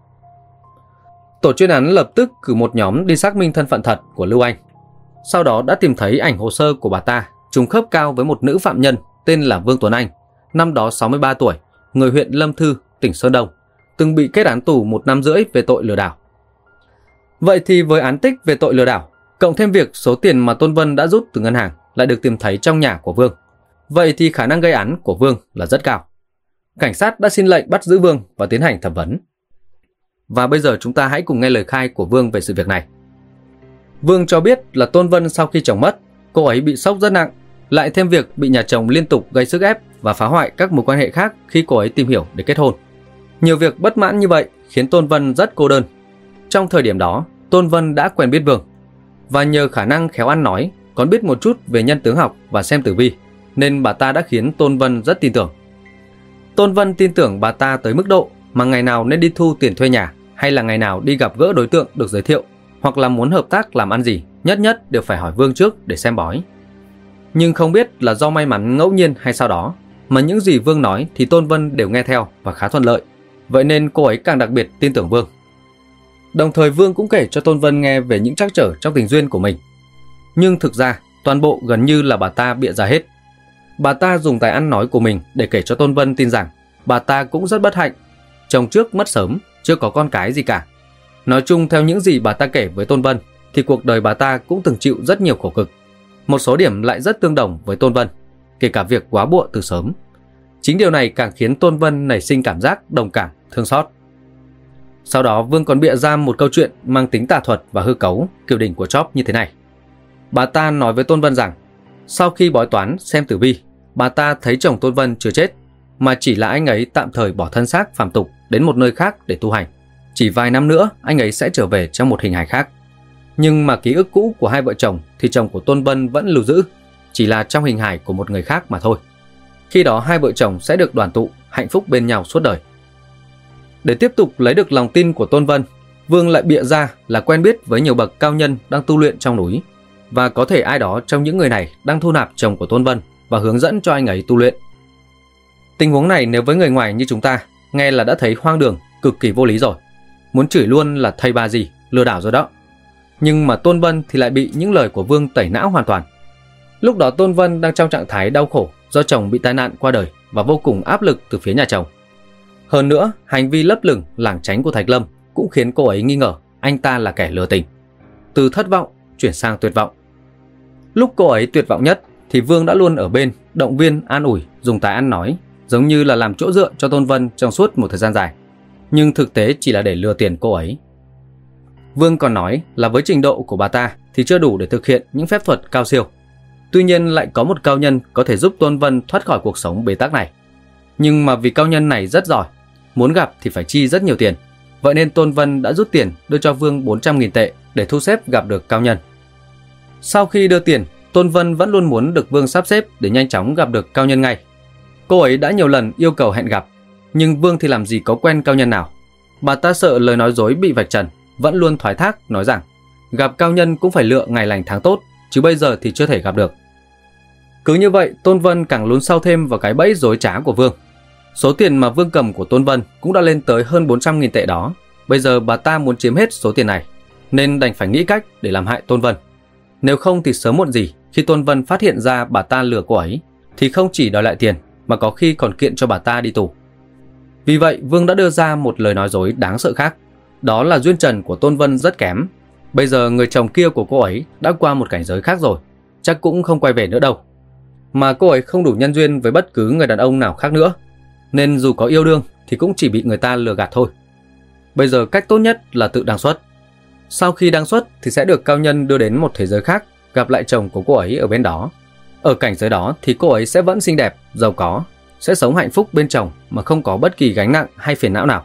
Tổ chuyên án lập tức cử một nhóm đi xác minh thân phận thật của Lưu Anh. Sau đó đã tìm thấy ảnh hồ sơ của bà ta trùng khớp cao với một nữ phạm nhân tên là Vương Tuấn Anh, năm đó 63 tuổi, người huyện Lâm Thư, tỉnh Sơn Đông, từng bị kết án tù 1 năm rưỡi về tội lừa đảo. Vậy thì với án tích về tội lừa đảo, cộng thêm việc số tiền mà Tôn Vân đã rút từ ngân hàng lại được tìm thấy trong nhà của Vương, vậy thì khả năng gây án của Vương là rất cao. Cảnh sát đã xin lệnh bắt giữ Vương và tiến hành thẩm vấn. Và bây giờ chúng ta hãy cùng nghe lời khai của Vương về sự việc này. Vương cho biết là Tôn Vân sau khi chồng mất, cô ấy bị sốc rất nặng, lại thêm việc bị nhà chồng liên tục gây sức ép và phá hoại các mối quan hệ khác khi cô ấy tìm hiểu để kết hôn. Nhiều việc bất mãn như vậy khiến Tôn Vân rất cô đơn. Trong thời điểm đó, Tôn Vân đã quen biết Vương và nhờ khả năng khéo ăn nói, còn biết một chút về nhân tướng học và xem tử vi, nên bà ta đã khiến Tôn Vân rất tin tưởng. Tôn Vân tin tưởng bà ta tới mức độ mà ngày nào nên đi thu tiền thuê nhà, hay là ngày nào đi gặp gỡ đối tượng được giới thiệu, hoặc là muốn hợp tác làm ăn gì, nhất đều phải hỏi Vương trước để xem bói. Nhưng không biết là do may mắn ngẫu nhiên hay sao đó, mà những gì Vương nói thì Tôn Vân đều nghe theo và khá thuận lợi. Vậy nên cô ấy càng đặc biệt tin tưởng Vương. Đồng thời Vương cũng kể cho Tôn Vân nghe về những trắc trở trong tình duyên của mình. Nhưng thực ra toàn bộ gần như là bà ta bịa ra hết. Bà ta dùng tài ăn nói của mình để kể cho Tôn Vân tin rằng bà ta cũng rất bất hạnh, chồng trước mất sớm, chưa có con cái gì cả. Nói chung theo những gì bà ta kể với Tôn Vân thì cuộc đời bà ta cũng từng chịu rất nhiều khổ cực. Một số điểm lại rất tương đồng với Tôn Vân, kể cả việc góa bụa từ sớm. Chính điều này càng khiến Tôn Vân nảy sinh cảm giác đồng cảm, thương xót. Sau đó Vương còn bịa ra một câu chuyện mang tính tà thuật và hư cấu kiểu đỉnh của Chop như thế này. Bà ta nói với Tôn Vân rằng sau khi bói toán xem tử vi, bà ta thấy chồng Tôn Vân chưa chết, mà chỉ là anh ấy tạm thời bỏ thân xác phàm tục đến một nơi khác để tu hành. Chỉ vài năm nữa anh ấy sẽ trở về trong một hình hài khác. Nhưng mà ký ức cũ của hai vợ chồng thì chồng của Tôn Vân vẫn lưu giữ, chỉ là trong hình hài của một người khác mà thôi. Khi đó hai vợ chồng sẽ được đoàn tụ, hạnh phúc bên nhau suốt đời. Để tiếp tục lấy được lòng tin của Tôn Vân, Vương lại bịa ra là quen biết với nhiều bậc cao nhân đang tu luyện trong núi, và có thể ai đó trong những người này đang thu nạp chồng của Tôn Vân và hướng dẫn cho anh ấy tu luyện. Tình huống này nếu với người ngoài như chúng ta nghe là đã thấy hoang đường, cực kỳ vô lý rồi. Muốn chửi luôn là thầy bà gì, lừa đảo rồi đó. Nhưng mà Tôn Vân thì lại bị những lời của Vương tẩy não hoàn toàn. Lúc đó Tôn Vân đang trong trạng thái đau khổ do chồng bị tai nạn qua đời và vô cùng áp lực từ phía nhà chồng. Hơn nữa, hành vi lấp lửng lảng tránh của Thạch Lâm cũng khiến cô ấy nghi ngờ anh ta là kẻ lừa tình. Từ thất vọng chuyển sang tuyệt vọng. Lúc cô ấy tuyệt vọng nhất thì Vương đã luôn ở bên, động viên, an ủi, dùng tài ăn nói, giống như là làm chỗ dựa cho Tôn Vân trong suốt một thời gian dài. Nhưng thực tế chỉ là để lừa tiền cô ấy. Vương còn nói là với trình độ của bà ta thì chưa đủ để thực hiện những phép thuật cao siêu. Tuy nhiên lại có một cao nhân có thể giúp Tôn Vân thoát khỏi cuộc sống bế tắc này. Nhưng mà vì cao nhân này rất giỏi, muốn gặp thì phải chi rất nhiều tiền. Vậy nên Tôn Vân đã rút tiền đưa cho Vương 400.000 tệ để thu xếp gặp được cao nhân. Sau khi đưa tiền, Tôn Vân vẫn luôn muốn được Vương sắp xếp để nhanh chóng gặp được cao nhân ngay. Cô ấy đã nhiều lần yêu cầu hẹn gặp, nhưng Vương thì làm gì có quen cao nhân nào. Bà ta sợ lời nói dối bị vạch trần, vẫn luôn thoái thác nói rằng gặp cao nhân cũng phải lựa ngày lành tháng tốt, chứ bây giờ thì chưa thể gặp được. Cứ như vậy, Tôn Vân càng lún sâu thêm vào cái bẫy dối trá của Vương. Số tiền mà Vương cầm của Tôn Vân cũng đã lên tới hơn 400.000 tệ đó. Bây giờ bà ta muốn chiếm hết số tiền này, nên đành phải nghĩ cách để làm hại Tôn Vân. Nếu không thì sớm muộn gì khi Tôn Vân phát hiện ra bà ta lừa cô ấy thì không chỉ đòi lại tiền mà có khi còn kiện cho bà ta đi tù. Vì vậy Vương đã đưa ra một lời nói dối đáng sợ khác, đó là duyên trần của Tôn Vân rất kém. Bây giờ người chồng kia của cô ấy đã qua một cảnh giới khác rồi, chắc cũng không quay về nữa đâu. Mà cô ấy không đủ nhân duyên với bất cứ người đàn ông nào khác nữa, nên dù có yêu đương thì cũng chỉ bị người ta lừa gạt thôi. Bây giờ cách tốt nhất là tự đăng xuất. Sau khi đăng xuất thì sẽ được cao nhân đưa đến một thế giới khác, gặp lại chồng của cô ấy ở bên đó. Ở cảnh giới đó thì cô ấy sẽ vẫn xinh đẹp, giàu có, sẽ sống hạnh phúc bên chồng mà không có bất kỳ gánh nặng hay phiền não nào.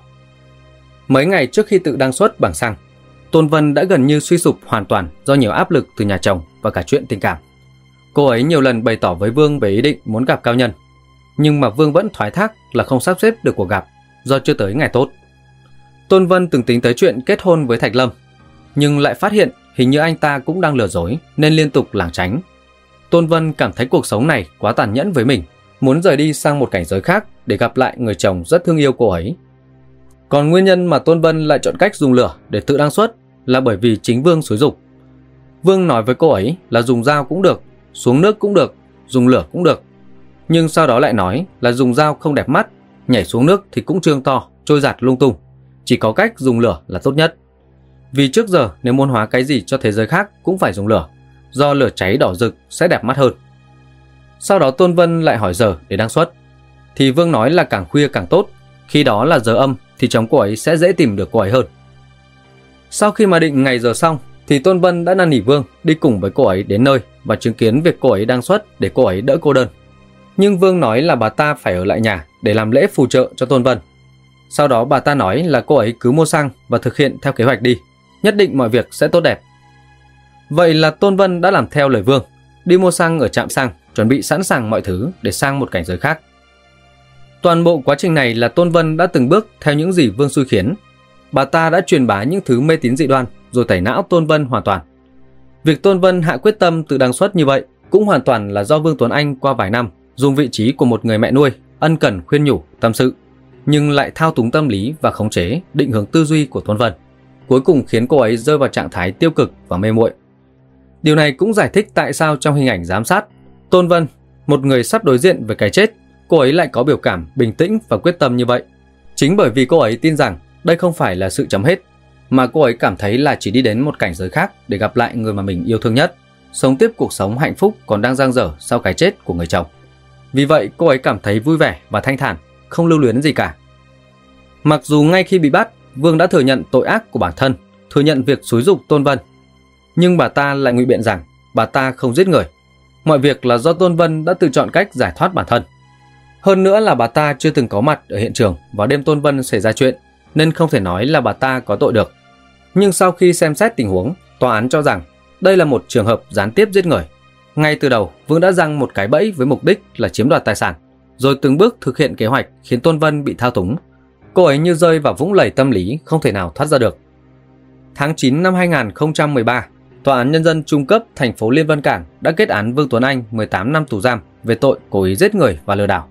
Mấy ngày trước khi tự đăng xuất bằng xăng, Tôn Vân đã gần như suy sụp hoàn toàn do nhiều áp lực từ nhà chồng và cả chuyện tình cảm. Cô ấy nhiều lần bày tỏ với Vương về ý định muốn gặp cao nhân, nhưng mà Vương vẫn thoái thác là không sắp xếp được cuộc gặp do chưa tới ngày tốt. Tôn Vân từng tính tới chuyện kết hôn với Thạch Lâm, nhưng lại phát hiện hình như anh ta cũng đang lừa dối nên liên tục lảng tránh. Tôn Vân cảm thấy cuộc sống này quá tàn nhẫn với mình, muốn rời đi sang một cảnh giới khác để gặp lại người chồng rất thương yêu cô ấy. Còn nguyên nhân mà Tôn Vân lại chọn cách dùng lửa để tự đăng xuất là bởi vì chính Vương xúi giục. Vương nói với cô ấy là dùng dao cũng được, xuống nước cũng được, dùng lửa cũng được. Nhưng sau đó lại nói là dùng dao không đẹp mắt, nhảy xuống nước thì cũng trương to, trôi giạt lung tung. Chỉ có cách dùng lửa là tốt nhất. Vì trước giờ nếu muốn hóa cái gì cho thế giới khác cũng phải dùng lửa, do lửa cháy đỏ rực sẽ đẹp mắt hơn. Sau đó Tôn Vân lại hỏi giờ để đăng xuất, thì Vương nói là càng khuya càng tốt, khi đó là giờ âm thì chồng cô ấy sẽ dễ tìm được cô ấy hơn. Sau khi mà định ngày giờ xong thì Tôn Vân đã năn nỉ Vương đi cùng với cô ấy đến nơi và chứng kiến việc cô ấy đăng xuất để cô ấy đỡ cô đơn. Nhưng Vương nói là bà ta phải ở lại nhà để làm lễ phù trợ cho Tôn Vân. Sau đó bà ta nói là cô ấy cứ mua xăng và thực hiện theo kế hoạch đi, nhất định mọi việc sẽ tốt đẹp. Vậy là Tôn Vân đã làm theo lời Vương, đi mua xăng ở trạm xăng, chuẩn bị sẵn sàng mọi thứ để sang một cảnh giới khác. Toàn bộ quá trình này là Tôn Vân đã từng bước theo những gì Vương xui khiến. Bà ta đã truyền bá những thứ mê tín dị đoan rồi tẩy não Tôn Vân hoàn toàn. Việc Tôn Vân hạ quyết tâm tự đăng xuất như vậy cũng hoàn toàn là do Vương Tuấn Anh qua vài năm dùng vị trí của một người mẹ nuôi, ân cần khuyên nhủ, tâm sự, nhưng lại thao túng tâm lý và khống chế, định hướng tư duy của Tôn Vân, cuối cùng khiến cô ấy rơi vào trạng thái tiêu cực và mê muội. Điều này cũng giải thích tại sao trong hình ảnh giám sát, Tôn Vân, một người sắp đối diện với cái chết, cô ấy lại có biểu cảm bình tĩnh và quyết tâm như vậy. Chính bởi vì cô ấy tin rằng đây không phải là sự chấm hết, mà cô ấy cảm thấy là chỉ đi đến một cảnh giới khác để gặp lại người mà mình yêu thương nhất, sống tiếp cuộc sống hạnh phúc còn đang dang dở sau cái chết của người chồng. Vì vậy cô ấy cảm thấy vui vẻ và thanh thản, không lưu luyến gì cả. Mặc dù ngay khi bị bắt, Vương đã thừa nhận tội ác của bản thân, thừa nhận việc xúi giục Tôn Vân, nhưng bà ta lại ngụy biện rằng bà ta không giết người. Mọi việc là do Tôn Vân đã tự chọn cách giải thoát bản thân. Hơn nữa là bà ta chưa từng có mặt ở hiện trường vào đêm Tôn Vân xảy ra chuyện, nên không thể nói là bà ta có tội được. Nhưng sau khi xem xét tình huống, tòa án cho rằng đây là một trường hợp gián tiếp giết người. Ngay từ đầu, Vương đã giăng một cái bẫy với mục đích là chiếm đoạt tài sản, rồi từng bước thực hiện kế hoạch khiến Tôn Vân bị thao túng. Cô ấy như rơi vào vũng lầy tâm lý không thể nào thoát ra được. Tháng 9 năm 2013, Tòa án Nhân dân Trung cấp thành phố Liên Vân Cảng đã kết án Vương Tuấn Anh 18 năm tù giam về tội cố ý giết người và lừa đảo.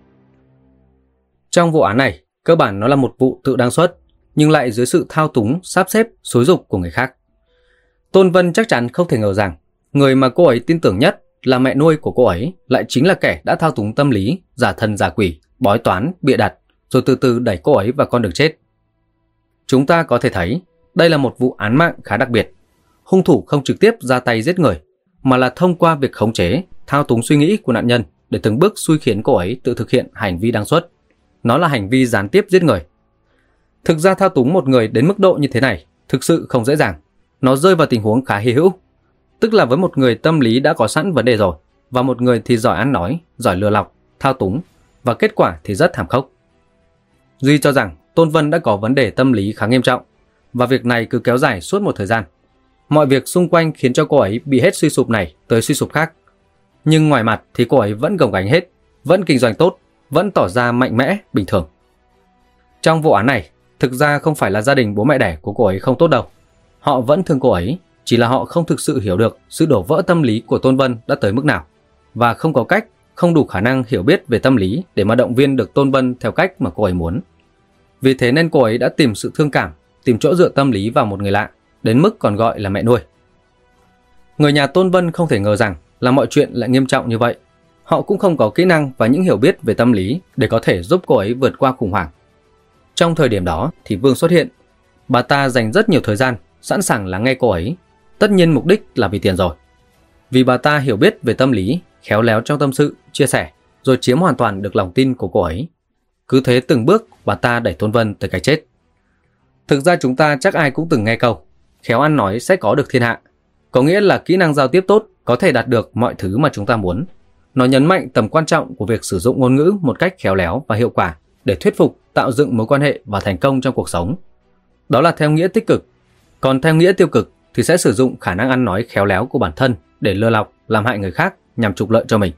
Trong vụ án này, cơ bản nó là một vụ tự đăng xuất, nhưng lại dưới sự thao túng, sắp xếp, xúi giục của người khác. Tôn Vân chắc chắn không thể ngờ rằng người mà cô ấy tin tưởng nhất là mẹ nuôi của cô ấy lại chính là kẻ đã thao túng tâm lý, giả thần giả quỷ, bói toán, bịa đặt, rồi từ từ đẩy cô ấy vào con đường chết. Chúng ta có thể thấy đây là một vụ án mạng khá đặc biệt. Hung thủ không trực tiếp ra tay giết người, mà là thông qua việc khống chế, thao túng suy nghĩ của nạn nhân để từng bước xui khiến cô ấy tự thực hiện hành vi đăng xuất. Nó là hành vi gián tiếp giết người. Thực ra thao túng một người đến mức độ như thế này thực sự không dễ dàng. Nó rơi vào tình huống khá hy hữu. Tức là với một người tâm lý đã có sẵn vấn đề rồi, và một người thì giỏi ăn nói, giỏi lừa lọc, thao túng, và kết quả thì rất thảm khốc. Duy cho rằng Tôn Vân đã có vấn đề tâm lý khá nghiêm trọng, và việc này cứ kéo dài suốt một thời gian. Mọi việc xung quanh khiến cho cô ấy bị hết suy sụp này tới suy sụp khác. Nhưng ngoài mặt thì cô ấy vẫn gồng gánh hết, vẫn kinh doanh tốt, vẫn tỏ ra mạnh mẽ, bình thường. Trong vụ án này, thực ra không phải là gia đình bố mẹ đẻ của cô ấy không tốt đâu. Họ vẫn thương cô ấy, chỉ là họ không thực sự hiểu được sự đổ vỡ tâm lý của Tôn Vân đã tới mức nào, và không có cách, không đủ khả năng hiểu biết về tâm lý để mà động viên được Tôn Vân theo cách mà cô ấy muốn. Vì thế nên cô ấy đã tìm sự thương cảm, tìm chỗ dựa tâm lý vào một người lạ, đến mức còn gọi là mẹ nuôi. Người nhà Tôn Vân không thể ngờ rằng là mọi chuyện lại nghiêm trọng như vậy. Họ cũng không có kỹ năng và những hiểu biết về tâm lý để có thể giúp cô ấy vượt qua khủng hoảng. Trong thời điểm đó thì Vương xuất hiện. Bà ta dành rất nhiều thời gian, sẵn sàng lắng nghe cô ấy. Tất nhiên mục đích là vì tiền rồi. Vì bà ta hiểu biết về tâm lý, khéo léo trong tâm sự, chia sẻ, rồi chiếm hoàn toàn được lòng tin của cô ấy. Cứ thế từng bước bà ta đẩy Tôn Vân tới cái chết. Thực ra chúng ta chắc ai cũng từng nghe câu khéo ăn nói sẽ có được thiên hạ. Có nghĩa là kỹ năng giao tiếp tốt có thể đạt được mọi thứ mà chúng ta muốn. Nó nhấn mạnh tầm quan trọng của việc sử dụng ngôn ngữ một cách khéo léo và hiệu quả để thuyết phục, tạo dựng mối quan hệ và thành công trong cuộc sống. Đó là theo nghĩa tích cực. Còn theo nghĩa tiêu cực thì sẽ sử dụng khả năng ăn nói khéo léo của bản thân để lừa lọc, làm hại người khác nhằm trục lợi cho mình.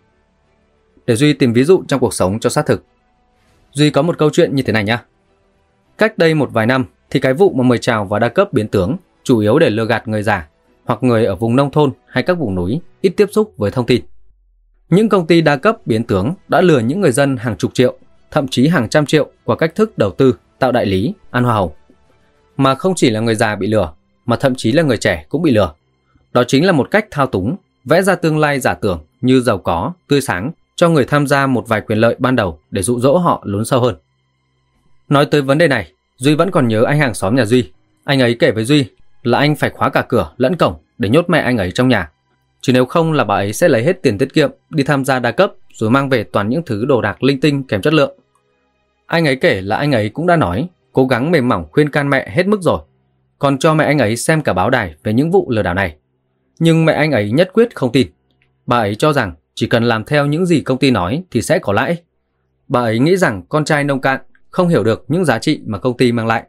Để Duy tìm ví dụ trong cuộc sống cho xác thực. Duy có một câu chuyện như thế này nhé. Cách đây một vài năm thì cái vụ mà mời chào và đa cấp biến tướng chủ yếu để lừa gạt người già hoặc người ở vùng nông thôn hay các vùng núi ít tiếp xúc với thông tin. Những công ty đa cấp biến tướng đã lừa những người dân hàng chục triệu, thậm chí hàng trăm triệu qua cách thức đầu tư, tạo đại lý, ăn hoa hồng. Mà không chỉ là người già bị lừa, mà thậm chí là người trẻ cũng bị lừa. Đó chính là một cách thao túng, vẽ ra tương lai giả tưởng như giàu có, tươi sáng cho người tham gia một vài quyền lợi ban đầu để dụ dỗ họ lún sâu hơn. Nói tới vấn đề này, Duy vẫn còn nhớ anh hàng xóm nhà Duy. Anh ấy kể với Duy là anh phải khóa cả cửa lẫn cổng để nhốt mẹ anh ấy trong nhà. Chứ nếu không là bà ấy sẽ lấy hết tiền tiết kiệm đi tham gia đa cấp rồi mang về toàn những thứ đồ đạc linh tinh kém chất lượng. Anh ấy kể là anh ấy cũng đã nói, cố gắng mềm mỏng khuyên can mẹ hết mức rồi, còn cho mẹ anh ấy xem cả báo đài về những vụ lừa đảo này. Nhưng mẹ anh ấy nhất quyết không tin. Bà ấy cho rằng chỉ cần làm theo những gì công ty nói thì sẽ có lãi. Bà ấy nghĩ rằng con trai nông cạn không hiểu được những giá trị mà công ty mang lại.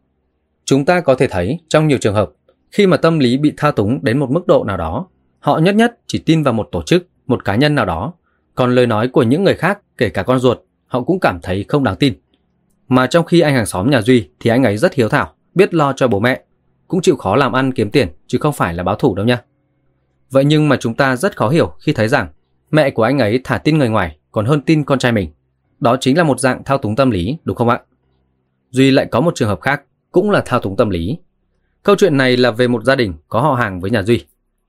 Chúng ta có thể thấy trong nhiều trường hợp, khi mà tâm lý bị thao túng đến một mức độ nào đó, họ nhất nhất chỉ tin vào một tổ chức, một cá nhân nào đó, còn lời nói của những người khác, kể cả con ruột, họ cũng cảm thấy không đáng tin. Mà trong khi anh hàng xóm nhà Duy thì anh ấy rất hiếu thảo, biết lo cho bố mẹ, cũng chịu khó làm ăn kiếm tiền chứ không phải là báo thủ đâu nha. Vậy nhưng mà chúng ta rất khó hiểu khi thấy rằng mẹ của anh ấy thà tin người ngoài còn hơn tin con trai mình. Đó chính là một dạng thao túng tâm lý, đúng không ạ? Duy lại có một trường hợp khác, cũng là thao túng tâm lý. Câu chuyện này là về một gia đình có họ hàng với nhà Duy.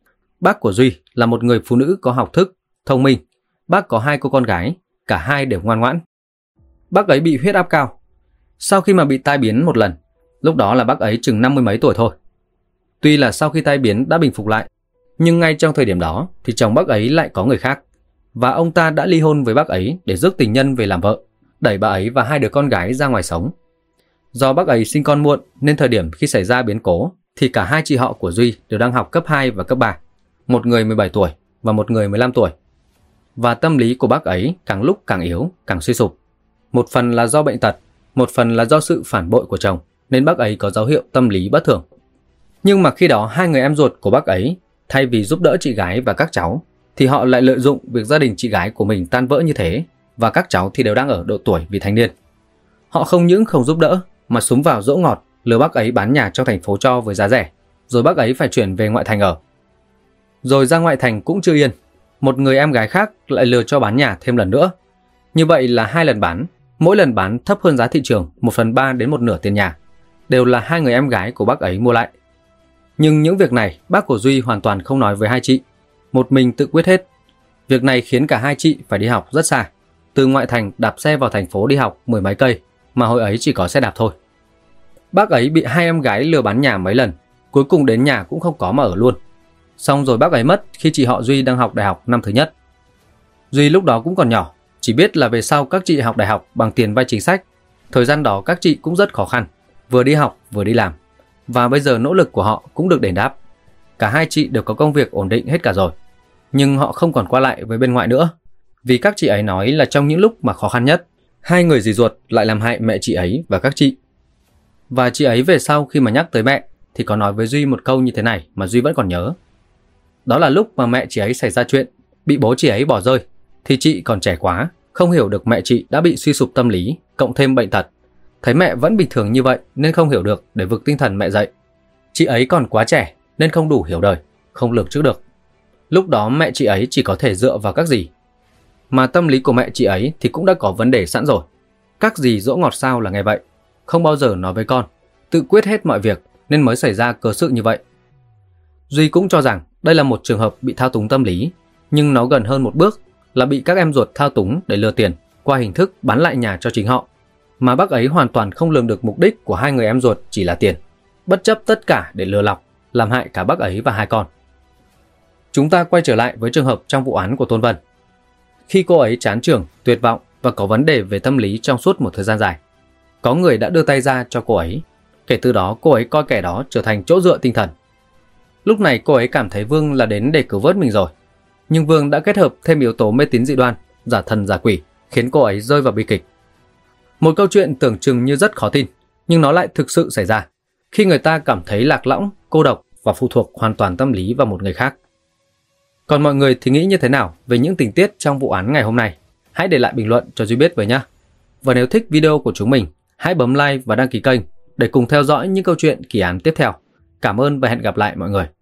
Bác của Duy là một người phụ nữ có học thức, thông minh. Bác có 2 cô con gái, cả hai đều ngoan ngoãn. Bác ấy bị huyết áp cao. Sau khi mà bị tai biến một lần, lúc đó là bác ấy chừng 50 mấy tuổi thôi. Tuy là sau khi tai biến đã bình phục lại, nhưng ngay trong thời điểm đó thì chồng bác ấy lại có người khác. Và ông ta đã ly hôn với bác ấy để rước tình nhân về làm vợ, đẩy bà ấy và 2 đứa con gái ra ngoài sống. Do bác ấy sinh con muộn nên thời điểm khi xảy ra biến cố thì cả 2 chị họ của Duy đều đang học cấp 2 và cấp 3. Một người 17 tuổi và một người 15 tuổi. Và tâm lý của bác ấy càng lúc càng yếu, càng suy sụp. Một phần là do bệnh tật, một phần là do sự phản bội của chồng, nên bác ấy có dấu hiệu tâm lý bất thường. Nhưng mà khi đó 2 người em ruột của bác ấy, thay vì giúp đỡ chị gái và các cháu, thì họ lại lợi dụng việc gia đình chị gái của mình tan vỡ như thế, và các cháu thì đều đang ở độ tuổi vị thành niên. Họ không những không giúp đỡ, mà xúm vào dỗ ngọt, lừa bác ấy bán nhà trong thành phố cho với giá rẻ, rồi bác ấy phải chuyển về ngoại thành ở. Rồi ra ngoại thành cũng chưa yên, một người em gái khác lại lừa cho bán nhà thêm lần nữa. Như vậy là 2 lần bán, mỗi lần bán thấp hơn giá thị trường 1/3 đến 1/2 tiền nhà, đều là 2 người em gái của bác ấy mua lại. Nhưng những việc này bác của Duy hoàn toàn không nói với 2 chị, một mình tự quyết hết. Việc này khiến cả 2 chị phải đi học rất xa, từ ngoại thành đạp xe vào thành phố đi học 10 mấy cây, mà hồi ấy chỉ có xe đạp thôi. Bác ấy bị 2 em gái lừa bán nhà mấy lần, cuối cùng đến nhà cũng không có mà ở luôn. Xong rồi bác ấy mất khi chị họ Duy đang học đại học năm thứ nhất. Duy lúc đó cũng còn nhỏ, chỉ biết là về sau các chị học đại học bằng tiền vay chính sách. Thời gian đó các chị cũng rất khó khăn, vừa đi học vừa đi làm. Và bây giờ nỗ lực của họ cũng được đền đáp. Cả 2 chị đều có công việc ổn định hết cả rồi. Nhưng họ không còn qua lại với bên ngoại nữa, vì các chị ấy nói là trong những lúc mà khó khăn nhất, 2 người dì ruột lại làm hại mẹ chị ấy và các chị. Và chị ấy về sau khi mà nhắc tới mẹ thì có nói với Duy một câu như thế này mà Duy vẫn còn nhớ. Đó là lúc mà mẹ chị ấy xảy ra chuyện, bị bố chị ấy bỏ rơi, thì chị còn trẻ quá, không hiểu được mẹ chị đã bị suy sụp tâm lý, cộng thêm bệnh tật. Thấy mẹ vẫn bình thường như vậy nên không hiểu được để vực tinh thần mẹ dậy. Chị ấy còn quá trẻ nên không đủ hiểu đời, không lường trước được. Lúc đó mẹ chị ấy chỉ có thể dựa vào các dì. Mà tâm lý của mẹ chị ấy thì cũng đã có vấn đề sẵn rồi. Các dì dỗ ngọt sao là nghe vậy, không bao giờ nói với con, tự quyết hết mọi việc, nên mới xảy ra cớ sự như vậy. Duy cũng cho rằng đây là một trường hợp bị thao túng tâm lý, nhưng nó gần hơn một bước là bị các em ruột thao túng để lừa tiền qua hình thức bán lại nhà cho chính họ, mà bác ấy hoàn toàn không lường được mục đích của hai người em ruột chỉ là tiền, bất chấp tất cả để lừa lọc, làm hại cả bác ấy và hai con. Chúng ta quay trở lại với trường hợp trong vụ án của Tôn Vân. Khi cô ấy chán trường, tuyệt vọng và có vấn đề về tâm lý trong suốt một thời gian dài, có người đã đưa tay ra cho cô ấy. Kể từ đó cô ấy coi kẻ đó trở thành chỗ dựa tinh thần. Lúc này cô ấy cảm thấy Vương là đến để cứu vớt mình rồi, nhưng Vương đã kết hợp thêm yếu tố mê tín dị đoan, giả thần giả quỷ, khiến cô ấy rơi vào bi kịch. Một câu chuyện tưởng chừng như rất khó tin, nhưng nó lại thực sự xảy ra khi người ta cảm thấy lạc lõng, cô độc và phụ thuộc hoàn toàn tâm lý vào một người khác. Còn mọi người thì nghĩ như thế nào về những tình tiết trong vụ án ngày hôm nay? Hãy để lại bình luận cho Duy biết với nhé. Và nếu thích video của chúng mình, hãy bấm like và đăng ký kênh để cùng theo dõi những câu chuyện kỳ án tiếp theo. Cảm ơn và hẹn gặp lại mọi người.